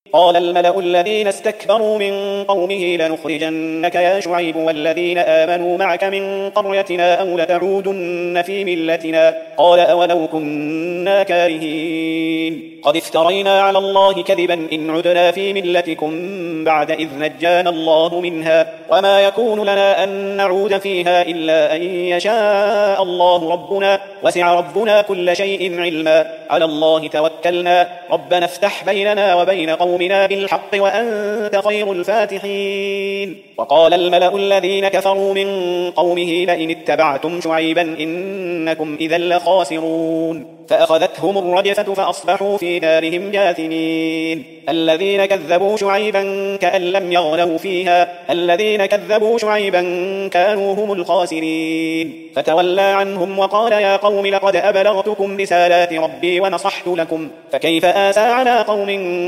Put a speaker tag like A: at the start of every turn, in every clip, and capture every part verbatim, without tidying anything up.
A: قال الملأ الذين استكبروا من قومه لنخرجنك يا شعيب والذين آمنوا معك من قريتنا أو لتعودن في ملتنا قال أولو كنا كارهين قد افترينا على الله كذبا إن عدنا في ملتكم بعد إذ نجانا الله منها وما يكون لنا أن نعود فيها إلا أن يشاء الله ربنا وسع ربنا كل شيء علما على الله توكلنا ربنا افتح بيننا وبين قومنا بالحق وأنت خير الفاتحين وقال الملأ الذين كفروا من قومه لئن اتبعتم شعيبا إنكم إذا لخاسرون فأخذتهم الرجفة فأصبحوا في دارهم جاثمين الذين كذبوا شعيبا كأن لم يغنوا فيها الذين كذبوا شعيبا كانوا هم الخاسرين فتولى عنهم وقال يا قوم لقد أبلغتكم رسالات ربي ونصحت لكم فكيف آسى على قوم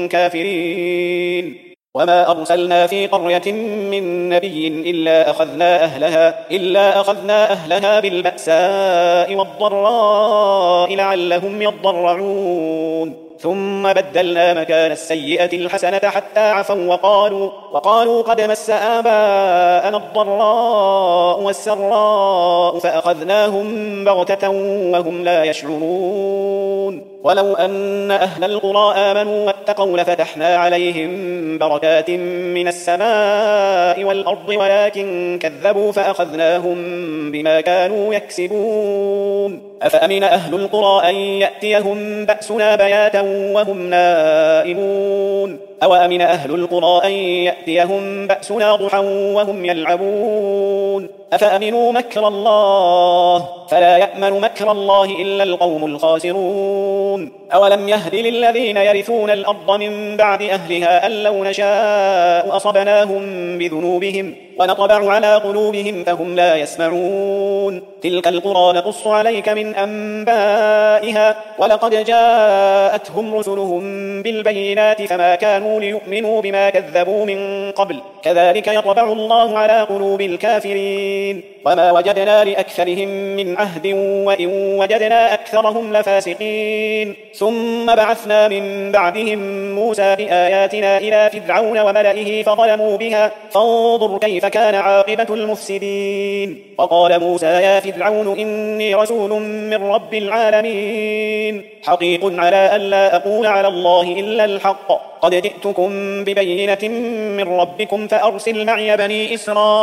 A: كافرين وما أرسلنا في قرية من نبي إلا أخذنا أهلها, إلا أخذنا أهلها بالبأساء والضراء لعلهم يضرعون ثم بدلنا مكان السيئة الحسنة حتى عفوا وقالوا, وقالوا قد مس آباءنا الضراء والسراء فأخذناهم بغتة وهم لا يشعرون ولو أن أهل القرى آمنوا واتقوا لفتحنا عليهم بركات من السماء والأرض ولكن كذبوا فأخذناهم بما كانوا يكسبون أفأمن أهل القرى أن يأتيهم بأسنا بياتا وهم نائمون أو أمن أهل القرى أن يأتيهم بأسنا ضحى وهم يلعبون أفأمنوا مكر الله فلا يأمن مكر الله إلا القوم الخاسرون أولم يهد للذين يرثون الأرض من بعد أهلها أن لو نشاء أصبناهم بذنوبهم ونطبع على قلوبهم فهم لا يسمعون تلك القرى نقص عليك من أنبائها ولقد جاءتهم رسلهم بالبينات فما كانوا ليؤمنوا بما كذبوا من قبل كذلك يطبع الله على قلوب الكافرين وما وجدنا لأكثرهم من عهد وإن وجدنا أكثرهم لفاسقين ثم بعثنا من بعدهم موسى بآياتنا إلى فرعون وملئه فظلموا بها فانظر كيف كان عاقبة المفسدين وقال موسى يا فرعون إني رسول من رب العالمين حقيق على أن لا أقول على الله إلا الحق قد جئتكم ببينة من ربكم فأرسل معي بني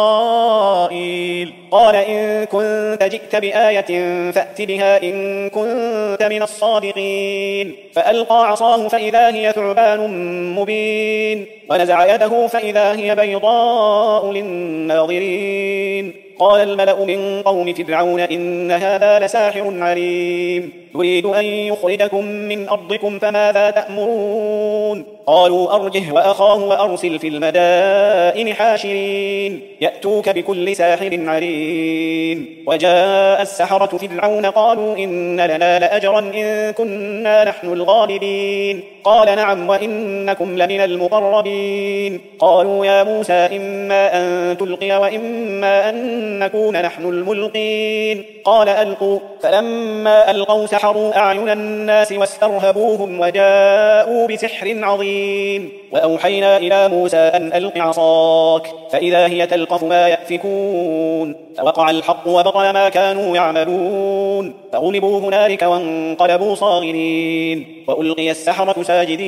A: إسرائيل قال إن كنت جئت بآية فأت بها إن كنت من الصادقين فألقى عصاه فإذا هي ثعبان مبين ونزع يده فإذا هي بيضاء للناظرين قال الملأ من قوم فرعون إن هذا لساحر عليم يريد أن يخرجكم من أرضكم فماذا تأمرون قالوا أرجه وأخاه وأرسل في المدائن حاشرين يأتوك بكل ساحر عليم وجاء السحرة فرعون قالوا إن لنا لأجرا إن كنا نحن الغالبين قال نعم وإنكم لمن المقربين قالوا يا موسى إما أن تلقي وإما أن نكون نحن الملقين قال ألقوا فلما ألقوا سحروا أعين الناس واسترهبوهم وجاءوا بسحر عظيم وأوحينا إلى موسى أن ألق عصاك فإذا هي تلقف ما يأفكون فوقع الحق وبطل ما كانوا يعملون فغلبوا هنالك وانقلبوا صاغرين وألقي السحرة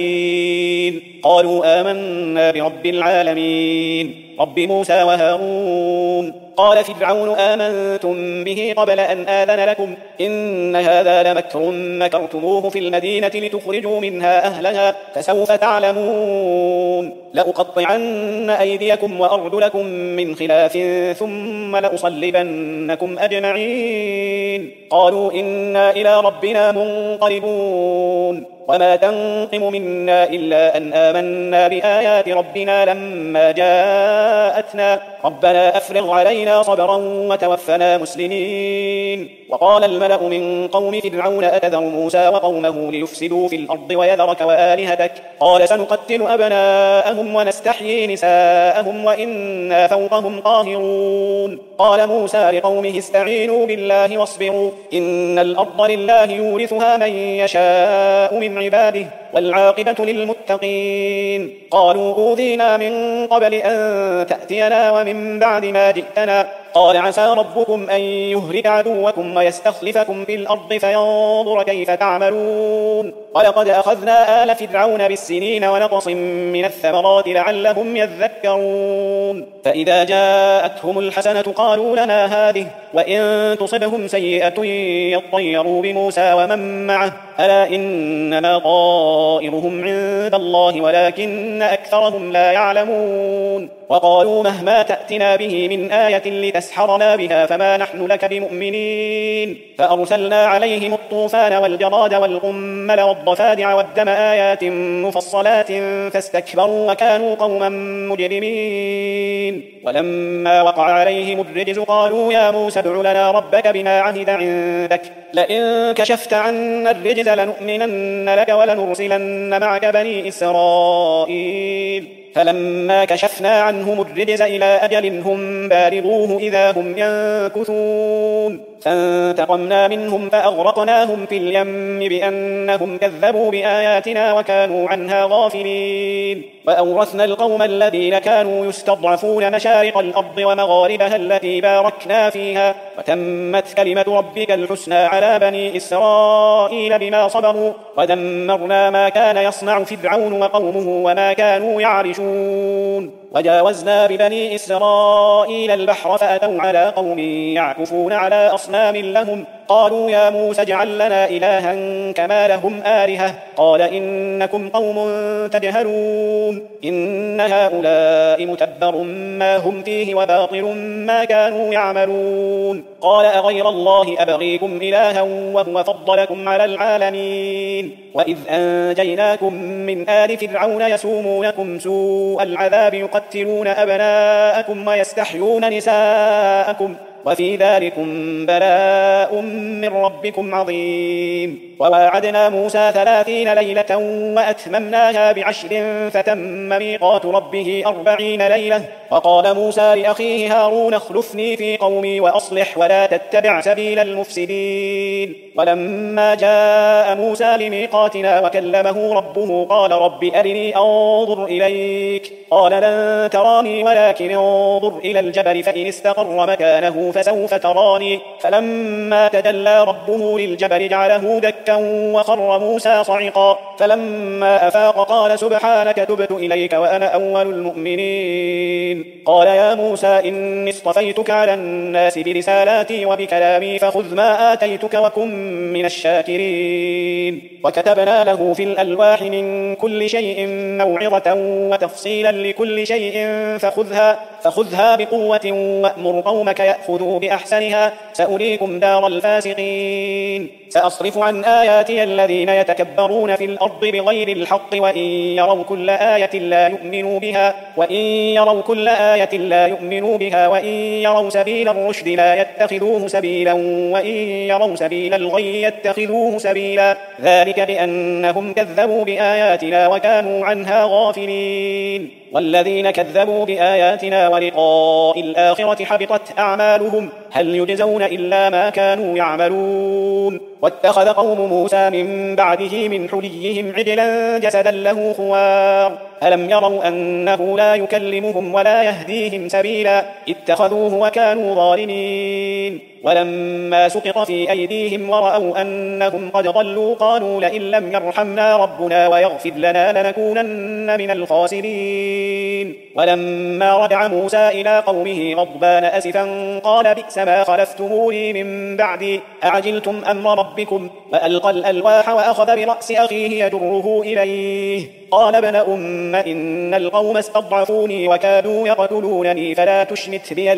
A: ساجدين قالوا آمنا برب العالمين رب موسى وهارون قال فرعون آمنتم به قبل أن آذن لكم إن هذا لمكر مكرتموه في المدينة لتخرجوا منها أهلها فسوف تعلمون لأقطعن أيديكم وأرجلكم من خلاف ثم لأصلبنكم أجمعين قالوا إنا إلى ربنا منقلبون وما تنقم منا إلا أن آمنا بآيات ربنا لما جاءتنا ربنا أفرغ علينا صبرا وتوفنا مسلمين وقال الملأ من قوم فرعون أتذر موسى وقومه ليفسدوا في الأرض ويذرك وآلهتك قال سنقتل أبناءهم ونستحيي نساءهم وإنا فوقهم قاهرون قال موسى لقومه استعينوا بالله واصبروا إن الأرض لله يورثها من يشاء من عباده والعاقبة للمتقين. قالوا أوذينا من قبل أن تأتينا ومن بعد ما جئتنا قال عسى ربكم أن يهلك عدوكم ويستخلفكم في الأرض فينظر كيف تعملون. ولقد أخذنا آل فرعون بالسنين ونقص من الثمرات لعلهم يذكرون. فإذا جاءتهم الحسنة قالوا لنا هذه وإن تصبهم سيئة يطيروا بموسى ومن معه ألا إنما طائرهم عند الله ولكن أكثرهم لا يعلمون. وقالوا مهما تأتنا به من آية لتسحرنا بها فما نحن لك بمؤمنين. فأرسلنا عليهم الطوفان والجراد والقمل والضفادع والدم آيات مفصلات فاستكبروا وكانوا قوما مجرمين. ولما وقع عليهم الرجز قالوا يا موسى ادع لنا ربك بما عهد عندك لئن كشفت عنا الرجز لنؤمنن لك ولنرسلن معك بني إسرائيل. فلما كشفنا عنهم الرجز إلى أجل هم بالغوه إذا هم ينكثون فانتقمنا منهم فأغرقناهم في اليم بأنهم كذبوا بآياتنا وكانوا عنها غافلين. وأورثنا القوم الذين كانوا يستضعفون مشارق الأرض ومغاربها التي باركنا فيها وتمت كلمة ربك الحسنى على بني إسرائيل بما صبروا ودمرنا ما كان يصنع فرعون وقومه وما كانوا يعرشون. وجاوزنا ببني إسرائيل البحر فأتوا على قوم يعكفون على أصنام لهم قالوا يا موسى اجعل لنا إلها كما لهم آلهة قال إنكم قوم تجهلون إن هؤلاء متبر ما هم فيه وباطل ما كانوا يعملون. قال أغير الله أبغيكم إلها وهو فضلكم على العالمين وإذ أنجيناكم من آل فرعون يسومونكم سوء العذاب يقتلون أبناءكم ويستحيون نساءكم وفي ذلكم بلاء من ربكم عظيم. وواعدنا موسى ثلاثين ليلة وأتممناها بعشر فتم ميقات ربه أربعين ليلة. وقال موسى لأخيه هارون اخلفني في قومي وأصلح ولا تتبع سبيل المفسدين. ولما جاء موسى لميقاتنا وكلمه ربه قال رب أرني أنظر إليك قال لن تراني ولكن انظر إلى الجبل فإن استقر مكانه فسوف تراني. فلما تجلى ربه للجبل جعله دكا وخر موسى صعقا فلما أفاق قال سبحانك تبت إليك وأنا أول المؤمنين. قال يا موسى إني اصطفيتك على الناس برسالاتي وبكلامي فخذ ما آتيتك وكن من الشاكرين. وكتبنا له في الألواح من كل شيء موعظة وتفصيلا لكل شيء فخذها, فخذها بقوة وأمر قومك يأخذوا بأحسنها سأريكم دار الفاسقين. سأصرف عن آياتي الذين يتكبرون في الأرض بغير الحق وإن يروا كل آية لا يؤمنوا بها وإن يروا كل آية لا يؤمنوا بها وإن يروا سبيل الرشد لا يتخذوه سبيلا وإن يروا سبيل الغي يتخذوه سبيلا ذلك بأنهم كذبوا بآياتنا وكانوا عنها غافلين. والذين كذبوا بآياتنا ولقاء الآخرة حبطت أعمالهم هل يجزون إلا ما كانوا يعملون. واتخذ قوم موسى من بعده من حليهم عجلا جسدا له خوار ألم يروا أنه لا يكلمهم ولا يهديهم سبيلا اتخذوه وكانوا ظالمين. ولما سقط في أيديهم ورأوا أنهم قد ضلوا قالوا لئن لم يرحمنا ربنا ويغفر لنا لنكونن من الخاسرين. ولما رجع موسى إلى قومه غضبان أسفا قال بئس ما خلفتموني من بعدي أعجلتم أمر ربكم وألقى الألواح وأخذ برأس أخيه يجره إليه قال ابن أم إن القوم استضعفوني وكادوا يقتلونني فلا تشمت بي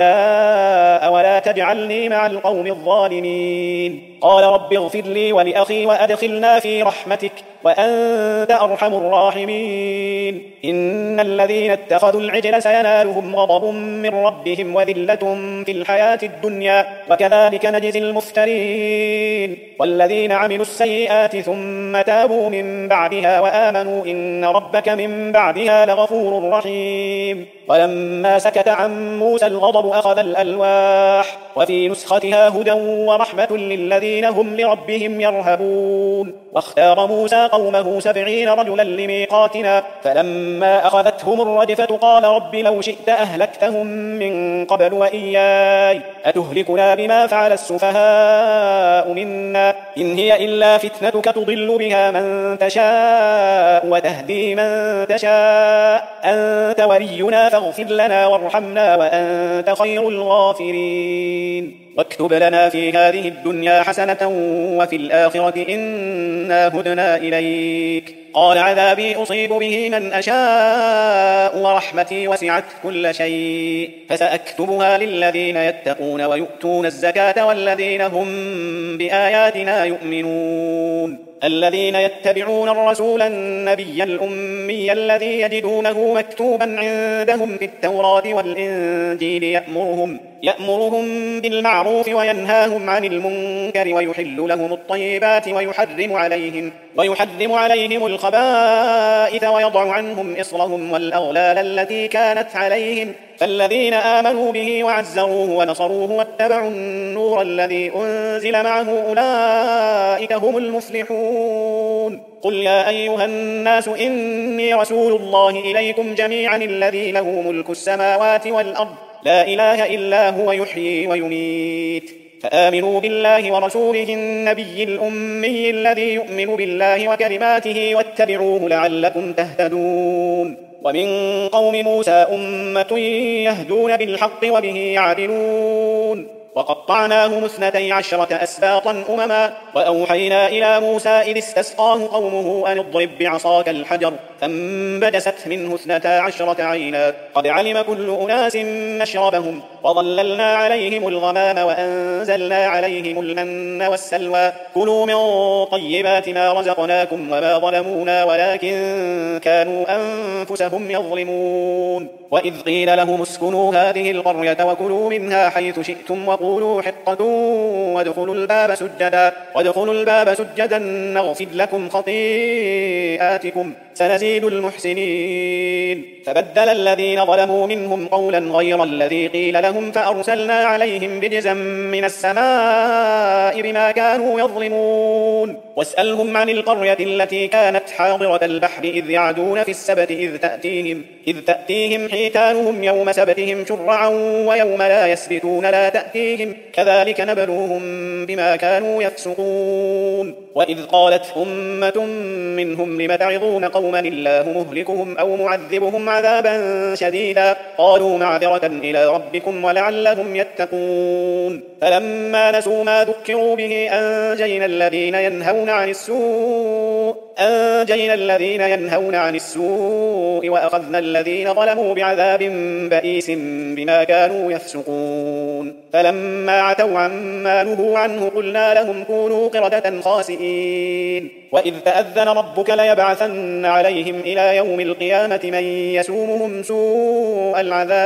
A: الأعداء ولا تجعلني مع القوم الظالمين. قال رب اغفر لي ولأخي وأدخلنا في رحمتك وأنت أرحم الراحمين. إن الذين اتخذوا العجل سينالهم غضب من ربهم وذلة في الحياة الدنيا وكذلك نجزي المفترين. والذين عملوا السيئات ثم تابوا من بعدها وآمنوا إن ربك من بعدها لغفور رحيم. ولما سكت عن موسى الغضب أخذ الألواح وفي نسختها هدى ورحمة للذين هم لربهم يرهبون. واختار موسى قومه سبعين رجلا لميقاتنا فلما أخذتهم الرجفة قال رب لو شئت أهلكتهم من قبل وإياي أتهلكنا بما فعل السفهاء منا إن هي إلا فتنتك تضل بها من تشاء وتهدي من تشاء أنت ولينا فاغفر لنا وارحمنا وأنت خير الغافرين. واكتب لنا في هذه الدنيا حسنة وفي الآخرة إنا هدنا إليك. قال عذابي أصيب به من أشاء ورحمتي وسعت كل شيء فسأكتبها للذين يتقون ويؤتون الزكاة والذين هم بآياتنا يؤمنون. الذين يتبعون الرسول النبي الأمي الذي يجدونه مكتوبا عندهم في التوراة والإنجيل يأمرهم, يأمرهم بالمعروف وينهاهم عن المنكر ويحل لهم الطيبات ويحرم عليهم, ويحرم عليهم الخبائث ويضع عنهم إصرهم والأغلال التي كانت عليهم. فالذين آمنوا به وعزروه ونصروه واتبعوا النور الذي أنزل معه أولئك هم المفلحون. قل يا أيها الناس إني رسول الله إليكم جميعا الذي له ملك السماوات والأرض لا إله إلا هو يحيي ويميت. فآمنوا بالله ورسوله النبي الأمي الذي يؤمن بالله وكلماته واتبعوه لعلكم تهتدون. ومن قوم موسى أمة يهدون بالحق وبه يعدلون. وقطعناهم اثنتي عشرة أسباطا أمما وأوحينا إلى موسى إذ استسقاه قومه أن اضرب بعصاك الحجر فانبجست منه اثنتا عشرة عينا قد علم كل أناس مشربهم وظللنا عليهم الغمام وأنزلنا عليهم المن والسلوى كلوا من طيبات ما رزقناكم وما ظلمونا ولكن كانوا أنفسهم يظلمون. وإذ قيل لهم اسكنوا هذه القرية وكلوا منها حيث شئتم وقولوا حطة وادخلوا الباب سجدا وادخلوا الباب سجدا نغفر لكم خطيئاتكم سنزيد المحسنين. فبدل الذين ظلموا منهم قولا غير الذي قيل لهم فأرسلنا عليهم رجزا من السماء بما كانوا يظلمون. واسألهم عن القرية التي كانت حاضرة البحر إذ يعدون في السبت إذ تأتيهم, إذ تأتيهم حيتانهم يوم سبتهم شرعا ويوم لا يسبتون لا تأتيهم كذلك نبلوهم بما كانوا يفسقون. وإذ قالت أمة منهم لم تعظون قوما الله مهلكهم أو معذبهم عذابا شديدا قالوا معذرة إلى ربكم ولعلهم يتقون. فلما نسوا ما ذكروا به أنجينا الذين ينهون عن السوء أنجينا الذين ينهون عن السوء وأخذنا الذين ظلموا بعذاب بئيس بما كانوا يفسقون. فلما عتوا عما نهوا عنه قلنا لهم كونوا قردة خاسئين. وإذ تأذن ربك ليبعثن عليهم إلى يوم القيامة من يسومهم سوء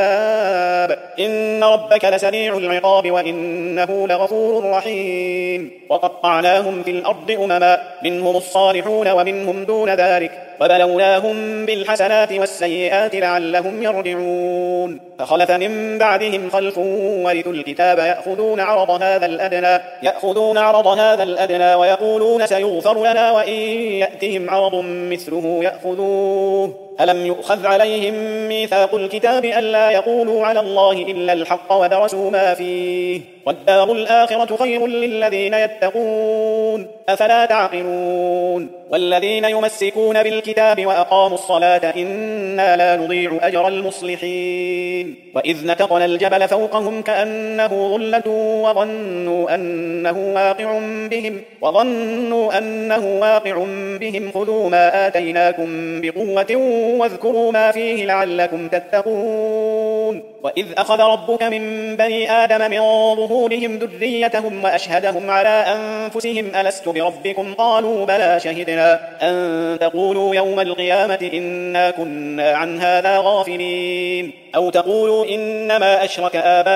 A: العذاب إن ربك لسريع العقاب وإنه لغفور رحيم. وقطعناهم في الأرض أمما منهم الصالحون ومنهم دون ذلك وبلوناهم بالحسنات والسيئات لعلهم يرجعون. فخلف من بعدهم خلف ورثوا الكتاب يأخذون عرض هذا الأدنى يأخذون عرض هذا الأدنى ويقولون سيغفر لنا وإن يأتهم عرض مثله يأخذوه ألم يؤخذ عليهم ميثاق الكتاب ألا يقولوا على الله إلا الحق ودرسوا ما فيه والدار الآخرة خير للذين يتقون أفلا تعقلون. والذين يمسكون بالكتاب وأقاموا الصلاة إنا لا نضيع أجر المصلحين. وإذ نتقنا الجبل فوقهم كأنه ظلة وظنوا أنه واقع بهم وظنوا أنه واقع بهم خذوا ما آتيناكم بقوة واذكروا ما فيه لعلكم تتقون. وإذ أخذ ربك من بني آدم من ظهورهم ذريتهم وأشهدهم على أنفسهم ألست بربكم قالوا بلى شهدنا أن تقولوا يوم القيامة إنا كنا عن هذا غافلين أو تقولوا إنما أشرك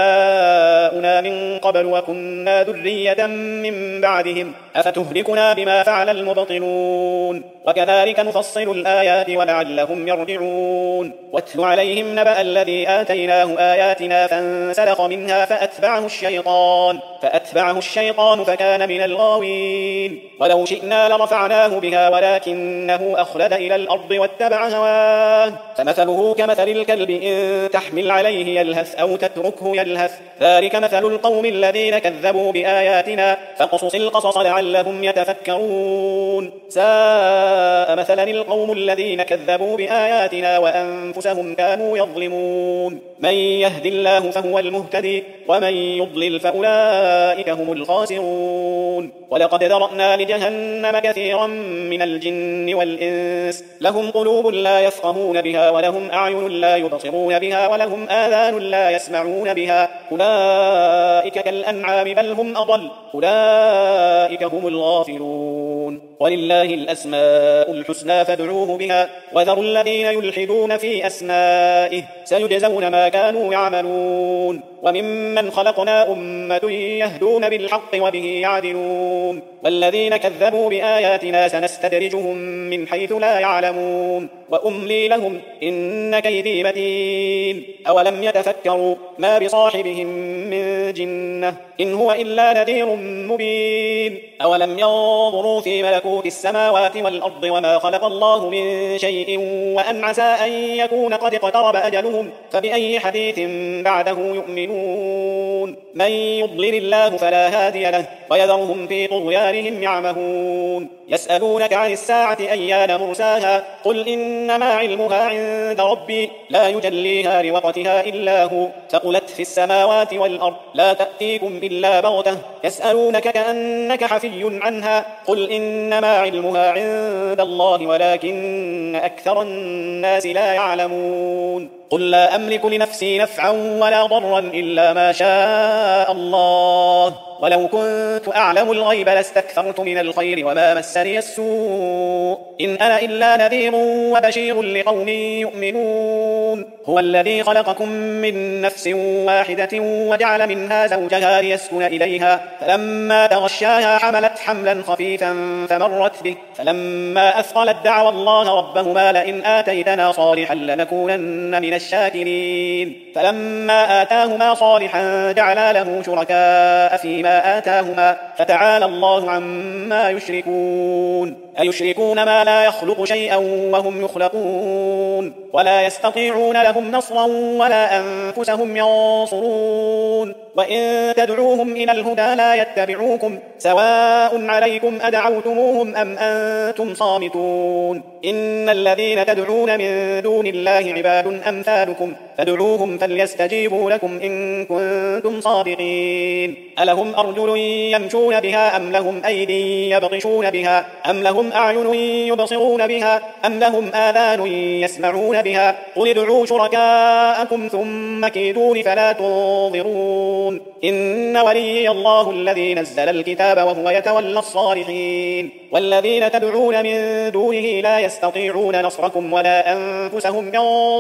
A: آباؤنا من قبل وكنا ذرية من بعدهم أفتهلكنا بما فعل المبطلون وكذلك نفصل الآيات ولعلهم يرجعون واتل عليهم نبأ الذي آتيناه آياتنا فانسلخ منها فأتبعه الشيطان فأتبعه الشيطان فكان من الغاوين ولو شئنا لرفعناه بها ولكنه أخلد إلى الأرض واتبع هواه فمثله كمثل الكلب إن تحمل عليه يلهث أو تتركه يلهث ذلك مثل القوم الذين كذبوا بآياتنا فاقصص القصص لعلهم يتفكرون ساء مثلا القوم الذين كذبوا بآياتنا وأنفسهم كانوا يظلمون من يهد الله فهو المهتدي ومن يضلل فأولئك هم الخاسرون ولقد ذرأنا لجهنم كثيرا من الجن والإنس لهم قلوب لا يفقهون بها ولهم أعين لا يبصرون بها ولهم آذان لا يسمعون بها أولئك كالأنعام بل هم أضل أولئك هم الغافلون ولله الأسماء الحسنى فادعوه بها وذروا الذين يلحدون في أسمائه سيجزون ما كانوا يعملون وممن خلقنا أمة يهدون بالحق وبه يعدلون والذين كذبوا بآياتنا سنستدرجهم من حيث لا يعلمون وأملي لهم إن كيدي متين أولم يتفكروا ما بصاحبهم من جنة إن هو إلا نذير مبين أولم ينظروا في ملكوت السماوات والأرض وما خلق الله من شيء وأن عسى أن يكون قد اقترب أجلهم فبأي حديث بعده يؤمنون من يضلل الله فلا هادي له ويذرهم في طغيانهم يعمهون يسألونك عن الساعة أيان مرساها قل إنما علمها عند ربي لا يجليها لوقتها إلا هو ثقلت في السماوات والأرض لا تأتيكم إلا بغتة يسألونك كأنك حفي عنها قل إنما علمها عند الله ولكن أكثر الناس لا يعلمون قل لا أملك لنفسي نفعا ولا ضرا إلا ما شاء الله ولو كنت أعلم الغيب لاستكثرت من الخير وما مسني السوء إن أنا إلا نذير وبشير لقوم يؤمنون هو الذي خلقكم من نفس واحدة وجعل منها زوجها ليسكن إليها فلما تغشاها حملت حملا خفيفا فمرت به فلما أثقلت دعوى الله ربهما لئن آتيتنا صالحا لنكونن من الشاكرين فلما آتاهما صالحا جعلا له شركاء فيما آتاهما فتعالى الله عما يشركون أيشركون ما لا يخلق شيئا وهم يخلقون ولا يستطيعون لهم نصرا ولا أنفسهم ينصرون وإن تدعوهم إلى الهدى لا يتبعوكم سواء عليكم أدعوتموهم أم أنتم صامتون إن الذين تدعون من دون الله عباد أمثالكم فادعوهم فليستجيبوا لكم إن كنتم صادقين ألهم أرجل يمشون بها أم لهم أيدي يبطشون بها أم لهم أعين يبصرون بها أم لهم آذان يسمعون بها قل ادعوا شركاءكم ثم كيدون فلا تنظرون إن وليي الله الذي نزل الكتاب وهو يتولى الصالحين والذين تدعون من دونه لا يستطيعون نصركم ولا أنفسهم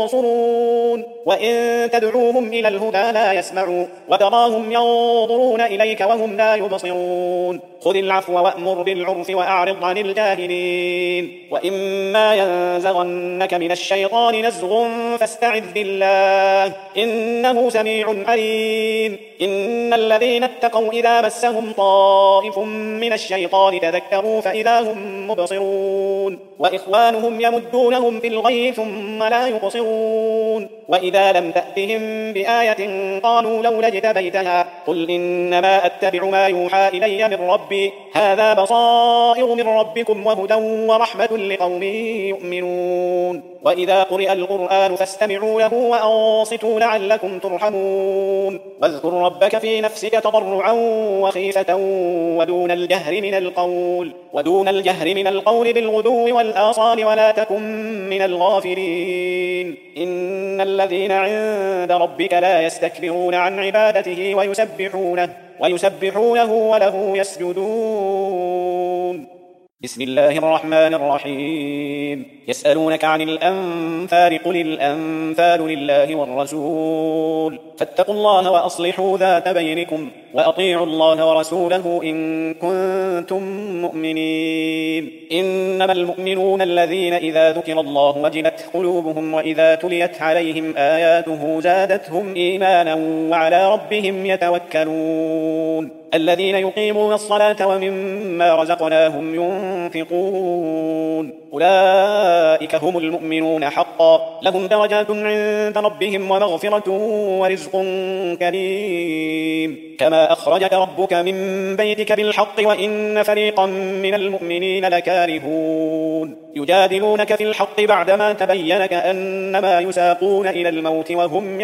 A: ينصرون وإن تدعوهم إلى الهدى لا يسمعوا وتراهم ينظرون إليك وهم لا يبصرون خذ العفو وأمر بالعرف وأعرض عن الجاهلين وإما ينزغنك من الشيطان نزغ فاستعذ بالله إنه سميع عليم إن الذين اتقوا إذا مسهم طائف من الشيطان تذكروا فإذا هم مبصرون وإخوانهم يمدونهم في الغي ثم لا يبصرون وإذا لم تأتهم بآية قالوا لولا اجتبيتها قل إنما أتبع ما يوحى إلي من ربي هذا بصائر من ربكم وهدى ورحمة لقوم يؤمنون وإذا قرئ القرآن فاستمعوا له وأنصتوا لعلكم ترحمون واذكر ربك في نفسك تضرعا وخيفة ودون الجهر من القول ودون الجهر من القول بالغدو والآصال ولا تكن من الغافلين إن الذين عند ربك لا يستكبرون عن عبادته ويسبحونه, ويسبحونه وله يسجدون. بسم الله الرحمن الرحيم يسألونك عن الأنفال قل الأنفال لله والرسول فاتقوا الله وأصلحوا ذات بينكم وأطيعوا الله ورسوله إن كنتم مؤمنين إنما المؤمنون الذين إذا ذكر الله وجلت قلوبهم وإذا تليت عليهم آياته زادتهم إيمانا وعلى ربهم يتوكلون الذين يقيمون الصلاة ومما رزقناهم ينفقون أولئك هم المؤمنون حقا لهم درجات عند ربهم ومغفرة ورزق كريم كما أخرجك ربك من بيتك بالحق وإن فريقا من المؤمنين لكارهون يجادلونك في الحق بعدما تبين كأنما يساقون إلى الموت وهم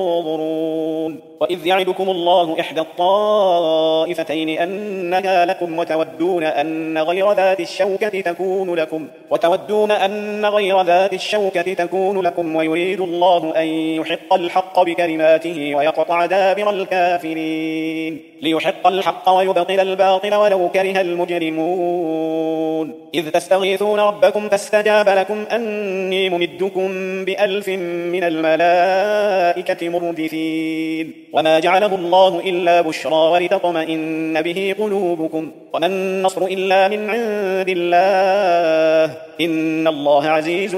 A: ينظرون وإذ يعدكم الله إحدى الطائفتين أنها لكم وتودون أن غير ذات الشوكة تكون لكم وتودون أن غير ذات الشوكة تكون لكم ويريد الله أن يحق الحق بكلماته ويقطع دابر الكافرين ليحق الحق ويبطل الباطل ولو كره المجرمون إذ تستغيثون ربكم فاستجاب لكم أني ممدكم بألف من الملائكة مردفين وما جعله الله إلا بشرى ولتطمئن به قلوبكم وما النصر إلا من عند الله إن الله عزيز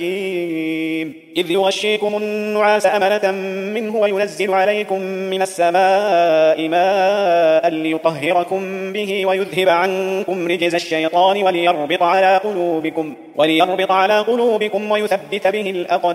A: حكيم إذ يغشيكم النعاس أمنة منه وينزل عليكم من السماء ماء ليطهركم به ويذهب عنكم رجز الشيطان وليربط على قلوبكم وليربط على قلوبكم ويثبت به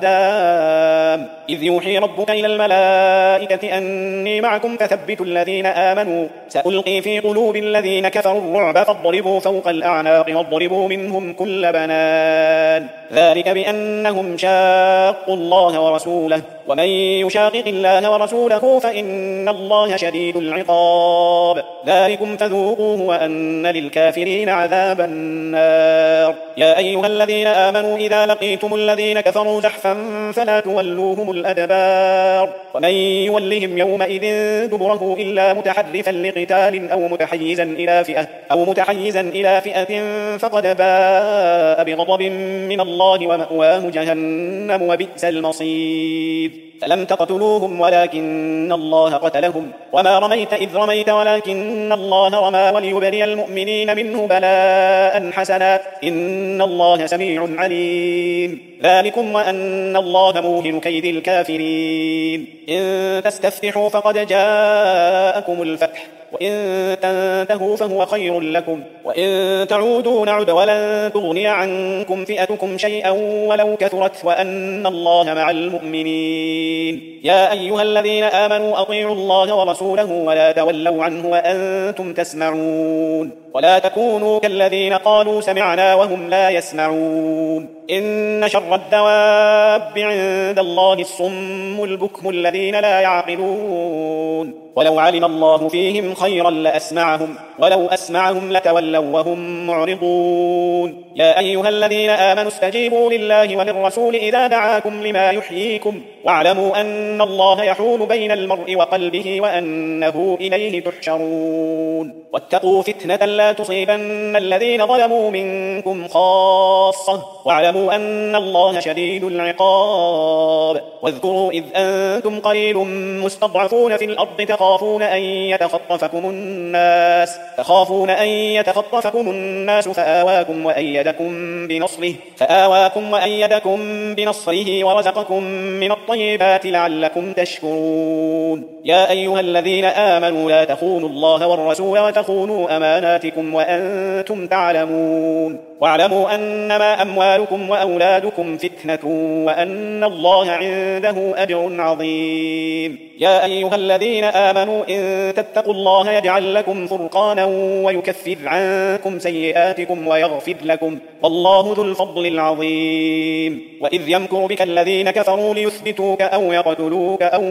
A: الأقدام إذ يوحي ربك إلى الملائكة أني معكم فثبتوا الذين آمنوا سألقي في قلوب الذين كفروا الرعب فاضربوا فوق الأعناق واضربوا منهم كل بنان ذلك بأنهم شاقوا الله ورسوله ومن يشاقق الله ورسوله فإن الله شديد العقاب ذلكم فذوقوه وأن للكافرين عذاب النار يا أيها الذين آمنوا إذا لقيتم الذين كفروا زحفا فلا تولوهم الأدبار ومن يولهم يومئذ دبره إلا متحرفا لقتال أو متحيزا إلى فئة أو متحيزا إلى فئة فقد باء بغضب من الله ومأواه جهنم وبئس المصير فلم تقتلوهم ولكن الله قتلهم وما رميت إذ رميت ولكن الله رمى وليبري المؤمنين منه بلاء حسنا إن الله سميع عليم ذلكم وأن الله موهن كيد الكافرين إن تستفتحوا فقد جاءكم الفتح وإن تنتهوا فهو خير لكم وإن تعودوا نعد ولن تغني عنكم فئتكم شيئا ولو كثرت وأن الله مع المؤمنين يا أيها الذين آمنوا أطيعوا الله ورسوله ولا تولوا عنه وأنتم تسمعون ولا تكونوا كالذين قالوا سمعنا وهم لا يسمعون إن شر الدواب عند الله الصم البكم الذين لا يعقلون ولو علم الله فيهم خيرا لأسمعهم ولو أسمعهم لتولوا وهم معرضون يا أيها الذين آمنوا استجيبوا لله وللرسول إذا دعاكم لما يحييكم واعلموا أن الله يحول بين المرء وقلبه وأنه إليه تحشرون واتقوا فتنة لا تصيبن الذين ظلموا منكم خاصة واعلموا أن الله شديد العقاب واذكروا إذ أنتم قليل مستضعفون في الأرض تخافون أن يتخطفكم الناس تخافون أن يتخطفكم الناس فآواكم وأيدكم بنصره فآواكم وأيدكم بنصره ورزقكم من الطيبات لعلكم تشكرون يا أيها الذين آمنوا لا تخونوا الله والرسول وتخونوا أماناتكم وأنتم تعلمون واعلموا أنما أموالكم وأولادكم فتنة وأن الله عنده أجر عظيم يا أيها الذين آمنوا إن تتقوا الله يجعل لكم فرقانا ويكفر عنكم سيئاتكم ويغفر لكم والله ذو الفضل العظيم وإذ يمكر بك الذين كفروا ليثبتوك أو يقتلوك أو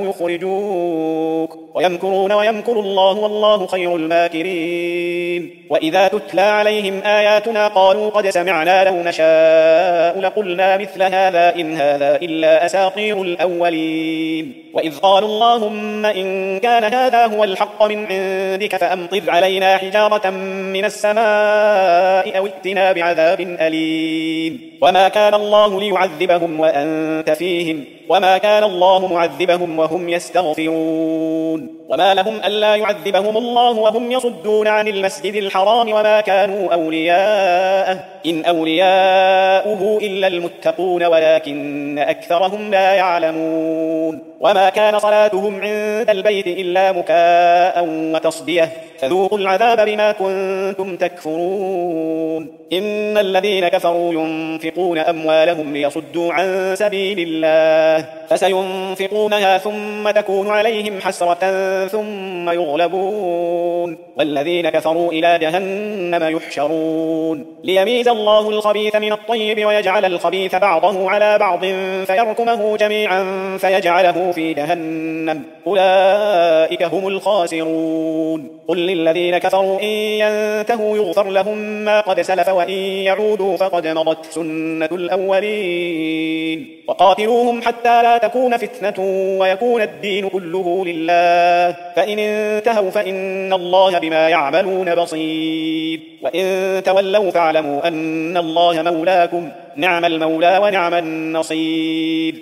A: يخرجوك ويمكرون ويمكر الله والله خير الماكرين وإذا تتلى عليهم آياتنا قالوا لقد سمعنا لو نشاء لقلنا مثل هذا إن هذا إلا أساطير الأولين وإذ قالوا اللهم إن كان هذا هو الحق من عندك فأمطر علينا حجارة من السماء أو ائتنا بعذاب أليم وما كان الله ليعذبهم وأنت فيهم وما كان الله معذبهم وهم يستغفرون وما لهم ألا يعذبهم الله وهم يصدون عن المسجد الحرام وما كانوا أولياءه إن أولياؤه إلا المتقون ولكن أكثرهم لا يعلمون وما كان صلاتهم عند البيت إلا مكاء وتصدية فذوقوا العذاب بما كنتم تكفرون إن الذين كفروا ينفقون أموالهم ليصدوا عن سبيل الله فسينفقونها ثم تكون عليهم حسرة ثم يغلبون والذين كفروا إلى جهنم يحشرون ليميز الله الخبيث من الطيب ويجعل الخبيث بعضه على بعض فيركمه جميعا فيجعله في جهنم أولئك هم الخاسرون قل للذين كفروا إن ينتهوا يغفر لهم ما قد سلف وإن يعودوا فقد مضت سنة الأولين وقاتلوهم حتى لا تكون فتنة ويكون الدين كله لله فإن انتهوا فإن الله بما يعملون بصير وإن تولوا فاعلموا أن الله مولاكم نعم المولى ونعم النصير